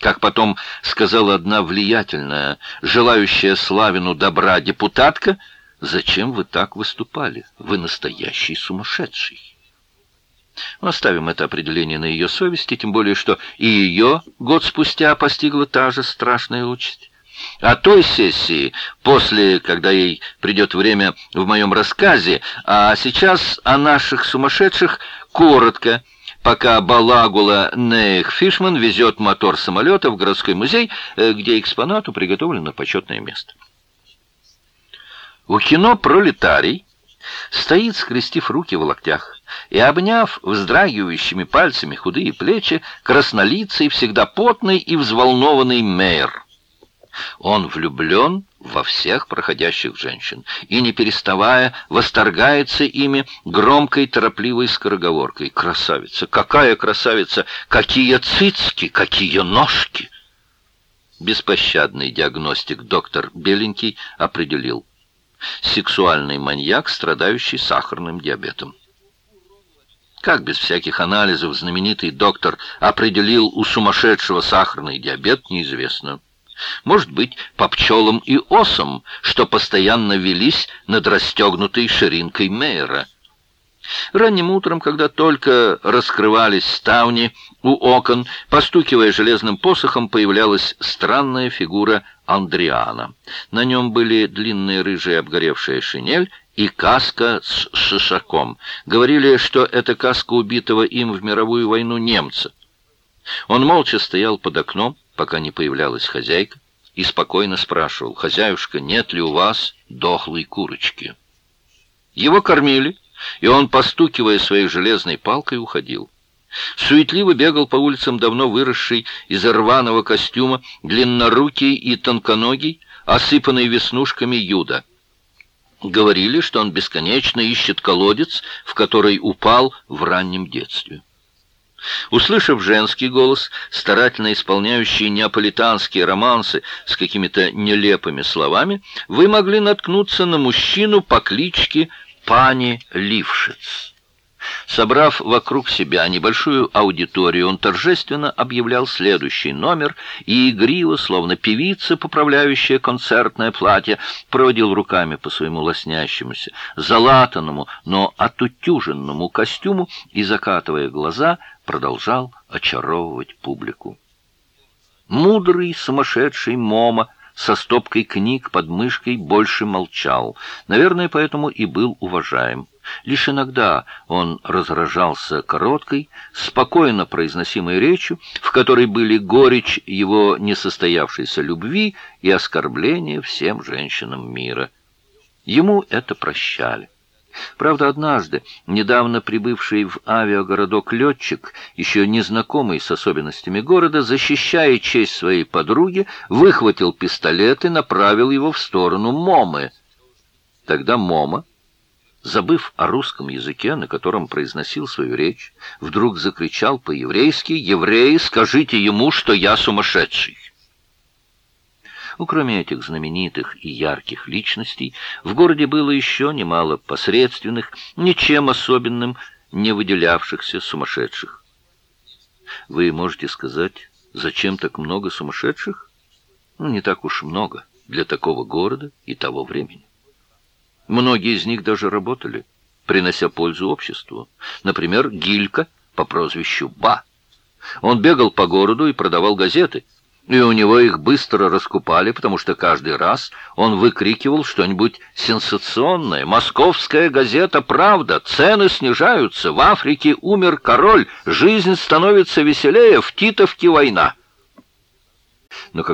Как потом сказала одна влиятельная, желающая Славину добра депутатка: «Зачем вы так выступали? Вы настоящий сумасшедший». Оставим это определение на ее совести, тем более, что и ее год спустя постигла та же страшная участь. О той сессии, когда ей придет время в моем рассказе, а сейчас о наших сумасшедших коротко, пока Балагула Нейх Фишман везет мотор самолета в городской музей, где экспонату приготовлено почетное место. У кино «Пролетарий» стоит, скрестив руки в локтях и обняв вздрагивающими пальцами худые плечи, краснолицый, всегда потный и взволнованный мэр. Он влюблен во всех проходящих женщин и, не переставая, восторгается ими громкой, торопливой скороговоркой. «Красавица! Какая красавица! Какие цицки! Какие ножки!» Беспощадный диагностик доктор Беленький определил: сексуальный маньяк, страдающий сахарным диабетом. Как без всяких анализов знаменитый доктор определил у сумасшедшего сахарный диабет, неизвестно. Может быть, по пчелам и осам, что постоянно велись над расстегнутой ширинкой Мейера. Ранним утром, когда только раскрывались ставни у окон, постукивая железным посохом, появлялась странная фигура Андриана. На нем были длинная рыжая обгоревшая шинель и каска с шишаком. Говорили, что это каска убитого им в мировую войну немца. Он молча стоял под окном, пока не появлялась хозяйка, и спокойно спрашивал: «Хозяюшка, нет ли у вас дохлой курочки?» Его кормили, и он, постукивая своей железной палкой, уходил. Суетливо бегал по улицам давно выросший из рваного костюма, длиннорукий и тонконогий, осыпанный веснушками Юда. Говорили, что он бесконечно ищет колодец, в который упал в раннем детстве. Услышав женский голос, старательно исполняющий неаполитанские романсы с какими-то нелепыми словами, вы могли наткнуться на мужчину по кличке Пани Лившиц. Собрав вокруг себя небольшую аудиторию, он торжественно объявлял следующий номер и игриво, словно певица, поправляющая концертное платье, проводил руками по своему лоснящемуся, залатанному, но отутюженному костюму и, закатывая глаза, продолжал очаровывать публику. Мудрый, сумасшедший Мома со стопкой книг под мышкой больше молчал. Наверное, поэтому и был уважаем. Лишь иногда он разражался короткой, спокойно произносимой речью, в которой были горечь его несостоявшейся любви и оскорбление всем женщинам мира. Ему это прощали. Правда, однажды, недавно прибывший в авиагородок летчик, еще незнакомый с особенностями города, защищая честь своей подруги, выхватил пистолет и направил его в сторону Момы. Тогда Мома, забыв о русском языке, на котором произносил свою речь, вдруг закричал по-еврейски: «Евреи, скажите ему, что я сумасшедший!» Кроме этих знаменитых и ярких личностей, в городе было еще немало посредственных, ничем особенным не выделявшихся сумасшедших. Вы можете сказать, зачем так много сумасшедших? Не так уж много для такого города и того времени. Многие из них даже работали, принося пользу обществу. Например, Гилька по прозвищу Ба. Он бегал по городу и продавал газеты, и у него их быстро раскупали, потому что каждый раз он выкрикивал что-нибудь сенсационное. «Московская газета «Правда», цены снижаются, в Африке умер король, жизнь становится веселее, в Титовке война». Но